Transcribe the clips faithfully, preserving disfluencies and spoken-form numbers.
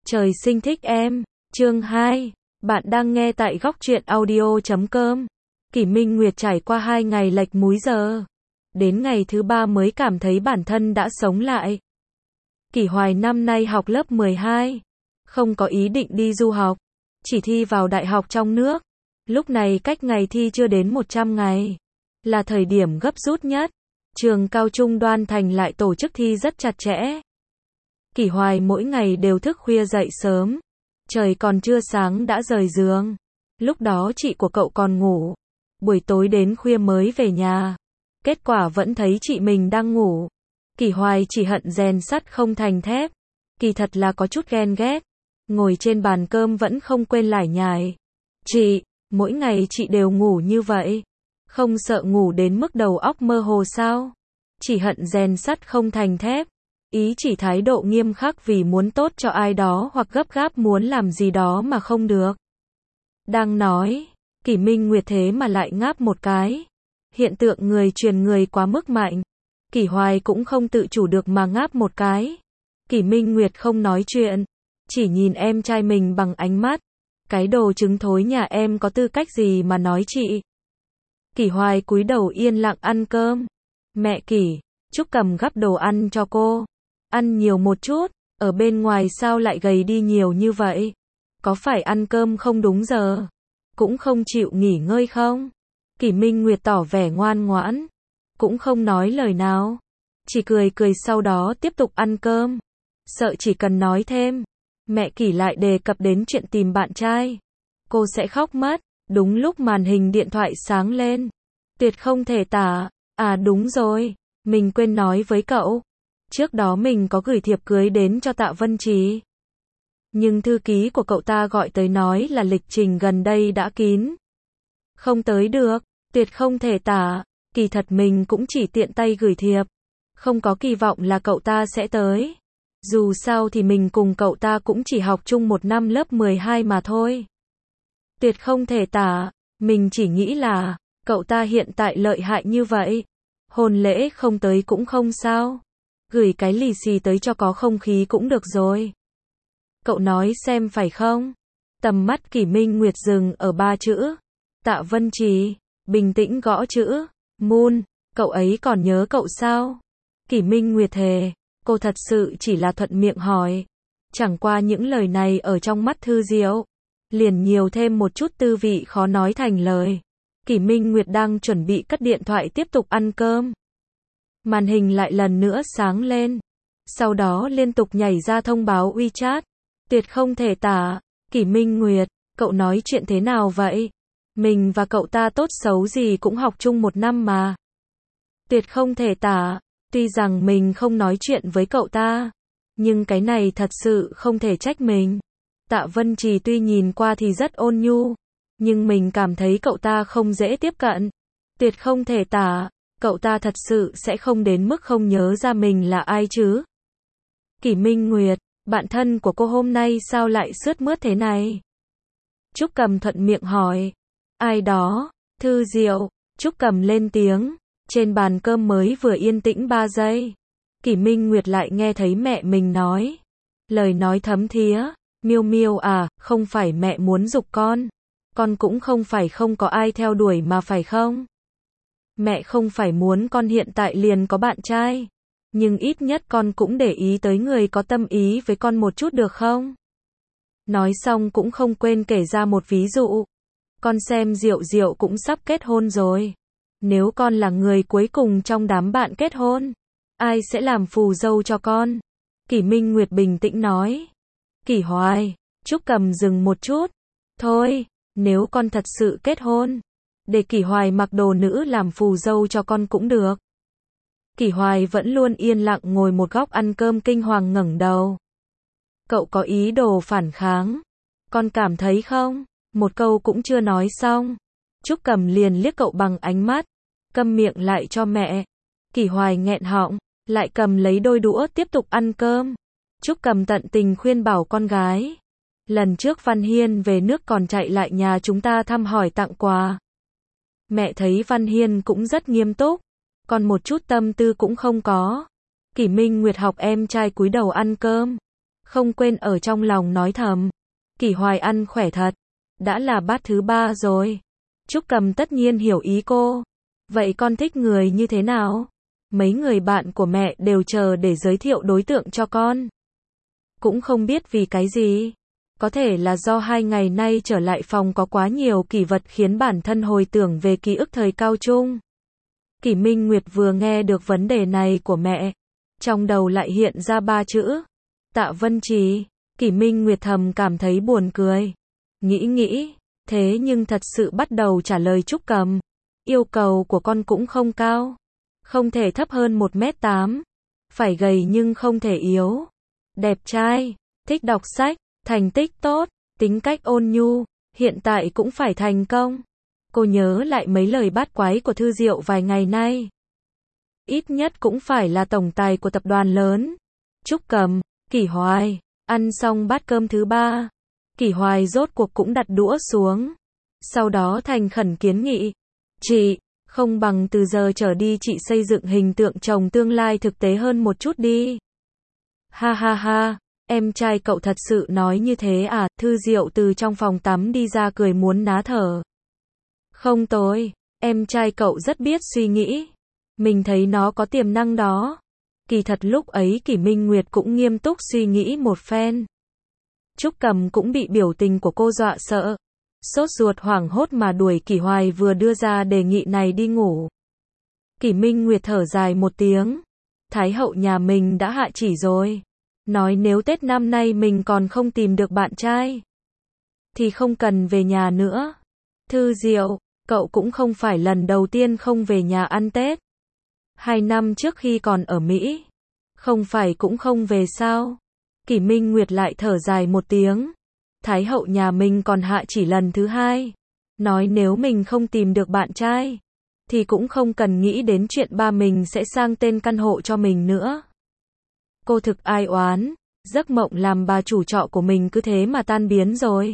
Trời sinh thích em. Chương hai. Bạn đang nghe tại góc truyện audio chấm com. Kỷ Minh Nguyệt trải qua hai ngày lệch múi giờ. Đến ngày thứ ba mới cảm thấy bản thân đã sống lại. Kỷ Hoài năm nay học lớp mười hai. Không có ý định đi du học. Chỉ thi vào đại học trong nước. Lúc này cách ngày thi chưa đến một trăm ngày. Là thời điểm gấp rút nhất. Trường cao trung Đoan Thành lại tổ chức thi rất chặt chẽ. Kỷ Hoài mỗi ngày đều thức khuya dậy sớm. Trời còn chưa sáng đã rời giường. Lúc đó chị của cậu còn ngủ. Buổi tối đến khuya mới về nhà. Kết quả vẫn thấy chị mình đang ngủ. Kỷ Hoài chỉ hận rèn sắt không thành thép. Kỳ thật là có chút ghen ghét. Ngồi trên bàn cơm vẫn không quên lải nhải. Chị, mỗi ngày chị đều ngủ như vậy. Không sợ ngủ đến mức đầu óc mơ hồ sao? Chỉ hận rèn sắt không thành thép. Ý chỉ thái độ nghiêm khắc vì muốn tốt cho ai đó hoặc gấp gáp muốn làm gì đó mà không được. Đang nói, Kỷ Minh Nguyệt thế mà lại ngáp một cái. Hiện tượng người truyền người quá mức mạnh. Kỷ Hoài cũng không tự chủ được mà ngáp một cái. Kỷ Minh Nguyệt không nói chuyện. Chỉ nhìn em trai mình bằng ánh mắt. Cái đồ trứng thối nhà em có tư cách gì mà nói chị. Kỷ Hoài cúi đầu yên lặng ăn cơm. Mẹ Kỷ, Trúc cầm gắp đồ ăn cho cô. Ăn nhiều một chút, ở bên ngoài sao lại gầy đi nhiều như vậy? Có phải ăn cơm không đúng giờ? Cũng không chịu nghỉ ngơi không? Kỷ Minh Nguyệt tỏ vẻ ngoan ngoãn. Cũng không nói lời nào. Chỉ cười cười sau đó tiếp tục ăn cơm. Sợ chỉ cần nói thêm. Mẹ Kỷ lại đề cập đến chuyện tìm bạn trai. Cô sẽ khóc mất. Đúng lúc màn hình điện thoại sáng lên. Tuyệt không thể tả. À đúng rồi. Mình quên nói với cậu. Trước đó mình có gửi thiệp cưới đến cho Tạ Vân Trì. Nhưng thư ký của cậu ta gọi tới nói là lịch trình gần đây đã kín. Không tới được. Tuyệt không thể tả. Kỳ thật mình cũng chỉ tiện tay gửi thiệp. Không có kỳ vọng là cậu ta sẽ tới. Dù sao thì mình cùng cậu ta cũng chỉ học chung một năm lớp mười hai mà thôi. Tuyệt không thể tả. Mình chỉ nghĩ là cậu ta hiện tại lợi hại như vậy. Hôn lễ không tới cũng không sao. Gửi cái lì xì tới cho có không khí cũng được rồi. Cậu nói xem phải không? Tầm mắt Kỷ Minh Nguyệt dừng ở ba chữ. Tạ Vân Trì. Bình tĩnh gõ chữ. Moon. Cậu ấy còn nhớ cậu sao? Kỷ Minh Nguyệt thề. Cô thật sự chỉ là thuận miệng hỏi. Chẳng qua những lời này ở trong mắt Thư Diệu. Liền nhiều thêm một chút tư vị khó nói thành lời. Kỷ Minh Nguyệt đang chuẩn bị cất điện thoại tiếp tục ăn cơm. Màn hình lại lần nữa sáng lên. Sau đó liên tục nhảy ra thông báo WeChat. Tuyệt không thể tả. Kỷ Minh Nguyệt, cậu nói chuyện thế nào vậy? Mình và cậu ta tốt xấu gì cũng học chung một năm mà. Tuyệt không thể tả. Tuy rằng mình không nói chuyện với cậu ta. Nhưng cái này thật sự không thể trách mình. Tạ Vân Trì tuy nhìn qua thì rất ôn nhu. Nhưng mình cảm thấy cậu ta không dễ tiếp cận. Tuyệt không thể tả. Cậu ta thật sự sẽ không đến mức không nhớ ra mình là ai chứ. Kỷ Minh Nguyệt, bạn thân của cô hôm nay sao lại sướt mướt thế này? Trúc Cầm thuận miệng hỏi. Ai đó? Thư Diệu. Trúc Cầm lên tiếng. Trên bàn cơm mới vừa yên tĩnh ba giây. Kỷ Minh Nguyệt lại nghe thấy mẹ mình nói. Lời nói thấm thía. Miêu Miêu à, không phải mẹ muốn giục con. Con cũng không phải không có ai theo đuổi mà phải không? Mẹ không phải muốn con hiện tại liền có bạn trai. Nhưng ít nhất con cũng để ý tới người có tâm ý với con một chút được không? Nói xong cũng không quên kể ra một ví dụ. Con xem Diệu Diệu cũng sắp kết hôn rồi. Nếu con là người cuối cùng trong đám bạn kết hôn, ai sẽ làm phù dâu cho con? Kỷ Minh Nguyệt bình tĩnh nói. Kỷ Hoài. Trúc Cầm dừng một chút. Thôi, nếu con thật sự kết hôn, để Kỷ Hoài mặc đồ nữ làm phù dâu cho con cũng được. Kỷ Hoài vẫn luôn yên lặng ngồi một góc ăn cơm kinh hoàng ngẩng đầu. Cậu có ý đồ phản kháng. Con cảm thấy không? Một câu cũng chưa nói xong. Trúc Cầm liền liếc cậu bằng ánh mắt. Câm miệng lại cho mẹ. Kỷ Hoài nghẹn họng, lại cầm lấy đôi đũa tiếp tục ăn cơm. Trúc Cầm tận tình khuyên bảo con gái. Lần trước Văn Hiên về nước còn chạy lại nhà chúng ta thăm hỏi tặng quà. Mẹ thấy Văn Hiên cũng rất nghiêm túc. Còn một chút tâm tư cũng không có. Kỷ Minh Nguyệt học em trai cúi đầu ăn cơm. không quên ở trong lòng nói thầm. Kỷ Hoài ăn khỏe thật. Đã là bát thứ ba rồi. Trúc Cầm tất nhiên hiểu ý cô. Vậy con thích người như thế nào? Mấy người bạn của mẹ đều chờ để giới thiệu đối tượng cho con. Cũng không biết vì cái gì. Có thể là do hai ngày nay trở lại phòng có quá nhiều kỷ vật khiến bản thân hồi tưởng về ký ức thời cao trung. Kỷ Minh Nguyệt vừa nghe được vấn đề này của mẹ, trong đầu lại hiện ra ba chữ. Tạ Vân Trì. Kỷ Minh Nguyệt thầm cảm thấy buồn cười. Nghĩ nghĩ, thế nhưng thật sự bắt đầu trả lời Trúc Cầm. Yêu cầu của con cũng không cao. Không thể thấp hơn một mét tám. Phải gầy nhưng không thể yếu. Đẹp trai, thích đọc sách, thành tích tốt, tính cách ôn nhu, hiện tại cũng phải thành công. Cô nhớ lại mấy lời bát quái của Thư Diệu vài ngày nay. Ít nhất cũng phải là tổng tài của tập đoàn lớn. Trúc Cầm, Kỷ Hoài, ăn xong bát cơm thứ ba. Kỷ Hoài rốt cuộc cũng đặt đũa xuống. Sau đó thành khẩn kiến nghị. Chị, không bằng từ giờ trở đi chị xây dựng hình tượng chồng tương lai thực tế hơn một chút đi. Ha ha ha, em trai cậu thật sự nói như thế à? Thư Diệu từ trong phòng tắm đi ra cười muốn ná thở. Không tồi, em trai cậu rất biết suy nghĩ. Mình thấy nó có tiềm năng đó. Kỳ thật lúc ấy Kỷ Minh Nguyệt cũng nghiêm túc suy nghĩ một phen. Trúc Cầm cũng bị biểu tình của cô dọa sợ. Sốt ruột hoảng hốt mà đuổi Kỷ Hoài vừa đưa ra đề nghị này đi ngủ. Kỷ Minh Nguyệt thở dài một tiếng. Thái hậu nhà mình đã hạ chỉ rồi. Nói nếu Tết năm nay mình còn không tìm được bạn trai, thì không cần về nhà nữa. Thư Diệu, cậu cũng không phải lần đầu tiên không về nhà ăn Tết. Hai năm trước khi còn ở Mỹ, không phải cũng không về sao? Kỷ Minh Nguyệt lại thở dài một tiếng. Thái hậu nhà mình còn hạ chỉ lần thứ hai. Nói nếu mình không tìm được bạn trai, thì cũng không cần nghĩ đến chuyện ba mình sẽ sang tên căn hộ cho mình nữa. Cô thực ai oán, giấc mộng làm bà chủ trọ của mình cứ thế mà tan biến rồi.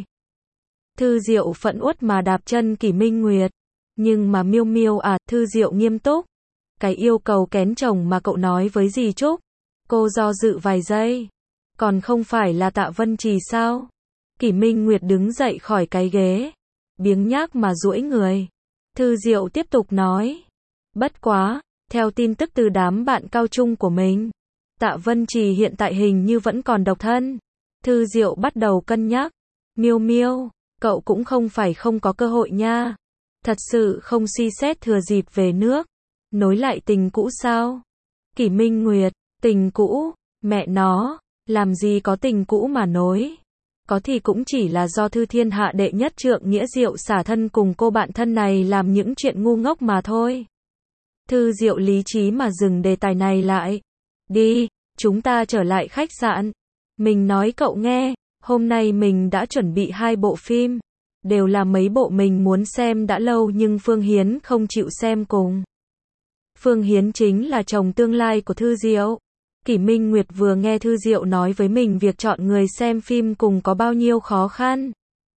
Thư Diệu phẫn uất mà đạp chân Kỷ Minh Nguyệt. Nhưng mà Miêu Miêu à, Thư Diệu nghiêm túc. Cái yêu cầu kén chồng mà cậu nói với dì Trúc. Cô do dự vài giây. Còn không phải là Tạ Vân Trì sao? Kỷ Minh Nguyệt đứng dậy khỏi cái ghế. Biếng nhác mà duỗi người. Thư Diệu tiếp tục nói. Bất quá, theo tin tức từ đám bạn cao trung của mình, Tạ Vân Trì hiện tại hình như vẫn còn độc thân. Thư Diệu bắt đầu cân nhắc. Miêu Miêu, cậu cũng không phải không có cơ hội nha. Thật sự không suy xét thừa dịp về nước, nối lại tình cũ sao? Kỷ Minh Nguyệt, tình cũ, mẹ nó, làm gì có tình cũ mà nối. Có thì cũng chỉ là do Thư Thiên Hạ đệ nhất trượng nghĩa Diệu xả thân cùng cô bạn thân này làm những chuyện ngu ngốc mà thôi. Thư Diệu lý trí mà dừng đề tài này lại. Đi, chúng ta trở lại khách sạn. Mình nói cậu nghe, hôm nay mình đã chuẩn bị hai bộ phim. Đều là mấy bộ mình muốn xem đã lâu nhưng Phương Hiến không chịu xem cùng. Phương Hiến chính là chồng tương lai của Thư Diệu. Kỷ Minh Nguyệt vừa nghe Thư Diệu nói với mình việc chọn người xem phim cùng có bao nhiêu khó khăn.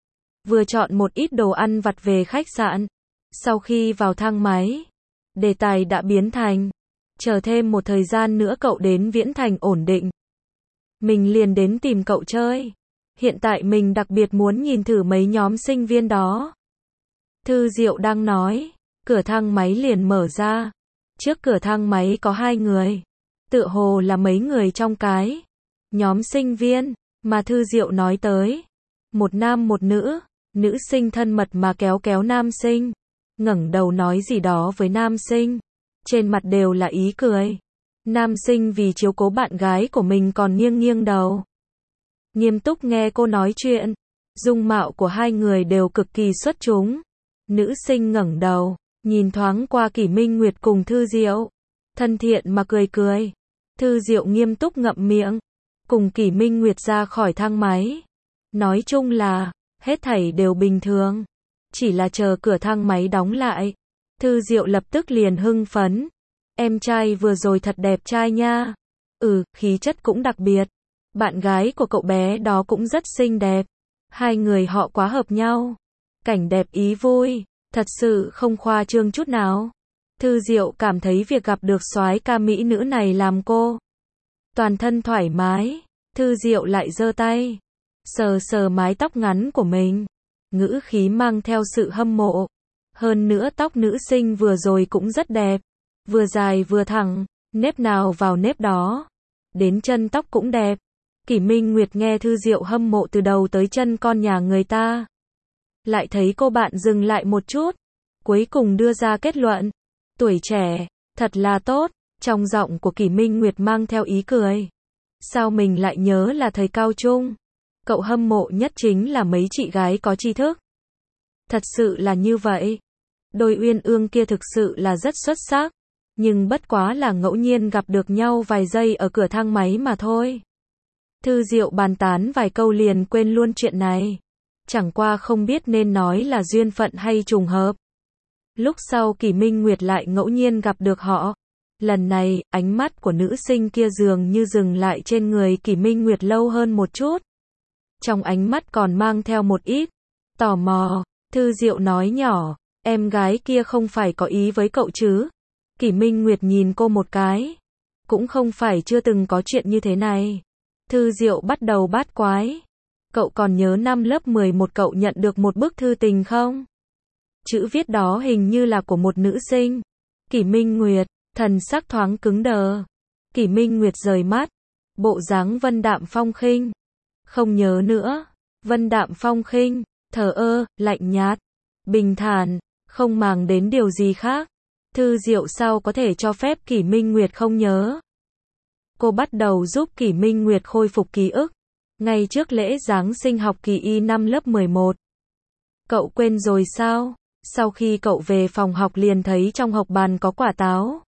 Vừa chọn một ít đồ ăn vặt về khách sạn. Sau khi vào thang máy, đề tài đã biến thành, chờ thêm một thời gian nữa cậu đến Viễn Thành ổn định, mình liền đến tìm cậu chơi. Hiện tại mình đặc biệt muốn nhìn thử mấy nhóm sinh viên đó. Thư Diệu đang nói, cửa thang máy liền mở ra. Trước cửa thang máy có hai người. Tựa hồ là mấy người trong cái nhóm sinh viên mà Thư Diệu nói tới. Một nam một nữ, nữ sinh thân mật mà kéo kéo nam sinh, ngẩng đầu nói gì đó với nam sinh. Trên mặt đều là ý cười. Nam sinh vì chiếu cố bạn gái của mình còn nghiêng nghiêng đầu, nghiêm túc nghe cô nói chuyện. Dung mạo của hai người đều cực kỳ xuất chúng. Nữ sinh ngẩng đầu, nhìn thoáng qua Kỷ Minh Nguyệt cùng Thư Diệu, thân thiện mà cười cười. Thư Diệu nghiêm túc ngậm miệng, cùng Kỷ Minh Nguyệt ra khỏi thang máy. Nói chung là, hết thảy đều bình thường. Chỉ là chờ cửa thang máy đóng lại. Thư Diệu lập tức liền hưng phấn. Em trai vừa rồi thật đẹp trai nha. Ừ, khí chất cũng đặc biệt. Bạn gái của cậu bé đó cũng rất xinh đẹp. Hai người họ quá hợp nhau. Cảnh đẹp ý vui, thật sự không khoa trương chút nào. Thư Diệu cảm thấy việc gặp được soái ca mỹ nữ này làm cô toàn thân thoải mái. Thư Diệu lại giơ tay, sờ sờ mái tóc ngắn của mình, ngữ khí mang theo sự hâm mộ. Hơn nữa tóc nữ sinh vừa rồi cũng rất đẹp, vừa dài vừa thẳng, nếp nào vào nếp đó. Đến chân tóc cũng đẹp. Kỷ Minh Nguyệt nghe Thư Diệu hâm mộ từ đầu tới chân con nhà người ta. Lại thấy cô bạn dừng lại một chút, cuối cùng đưa ra kết luận. Tuổi trẻ, thật là tốt. Trong giọng của Kỷ Minh Nguyệt mang theo ý cười. Sao mình lại nhớ là thời cao trung? Cậu hâm mộ nhất chính là mấy chị gái có tri thức. Thật sự là như vậy. Đôi uyên ương kia thực sự là rất xuất sắc. Nhưng bất quá là ngẫu nhiên gặp được nhau vài giây ở cửa thang máy mà thôi. Thư Diệu bàn tán vài câu liền quên luôn chuyện này. Chẳng qua không biết nên nói là duyên phận hay trùng hợp. Lúc sau Kỷ Minh Nguyệt lại ngẫu nhiên gặp được họ. Lần này, ánh mắt của nữ sinh kia dường như dừng lại trên người Kỷ Minh Nguyệt lâu hơn một chút. Trong ánh mắt còn mang theo một ít tò mò. Thư Diệu nói nhỏ, em gái kia không phải có ý với cậu chứ? Kỷ Minh Nguyệt nhìn cô một cái. Cũng không phải chưa từng có chuyện như thế này. Thư Diệu bắt đầu bát quái. Cậu còn nhớ năm lớp mười một cậu nhận được một bức thư tình không? Chữ viết đó hình như là của một nữ sinh. Kỷ Minh Nguyệt, thần sắc thoáng cứng đờ. Kỷ Minh Nguyệt rời mắt. Bộ dáng vân đạm phong khinh. Không nhớ nữa. Vân đạm phong khinh, thờ ơ, lạnh nhạt, bình thản, không màng đến điều gì khác. Thư Diệu sao có thể cho phép Kỷ Minh Nguyệt không nhớ? Cô bắt đầu giúp Kỷ Minh Nguyệt khôi phục ký ức. Ngay trước lễ Giáng sinh học kỳ y năm lớp mười một. Cậu quên rồi sao? Sau khi cậu về phòng học liền thấy trong học bàn có quả táo.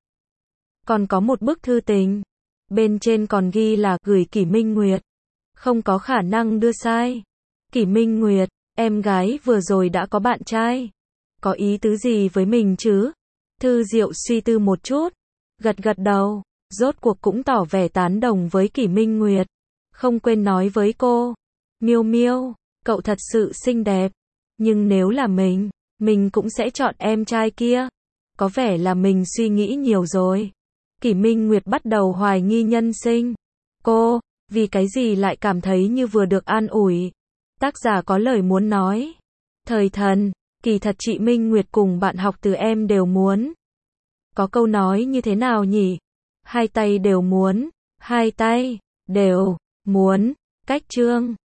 Còn có một bức thư tình. Bên trên còn ghi là gửi Kỷ Minh Nguyệt. Không có khả năng đưa sai. Kỷ Minh Nguyệt, em gái vừa rồi đã có bạn trai. Có ý tứ gì với mình chứ? Thư Diệu suy tư một chút. Gật gật đầu. Rốt cuộc cũng tỏ vẻ tán đồng với Kỷ Minh Nguyệt. Không quên nói với cô. Miêu Miêu, cậu thật sự xinh đẹp. Nhưng nếu là mình, mình cũng sẽ chọn em trai kia. Có vẻ là mình suy nghĩ nhiều rồi. Kỷ Minh Nguyệt bắt đầu hoài nghi nhân sinh. Cô, vì cái gì lại cảm thấy như vừa được an ủi? Tác giả có lời muốn nói. Thời thần, kỳ thật chị Minh Nguyệt cùng bạn học từ em đều muốn. Có câu nói như thế nào nhỉ? Hai tay đều muốn. Hai tay, đều, muốn. Cách chương.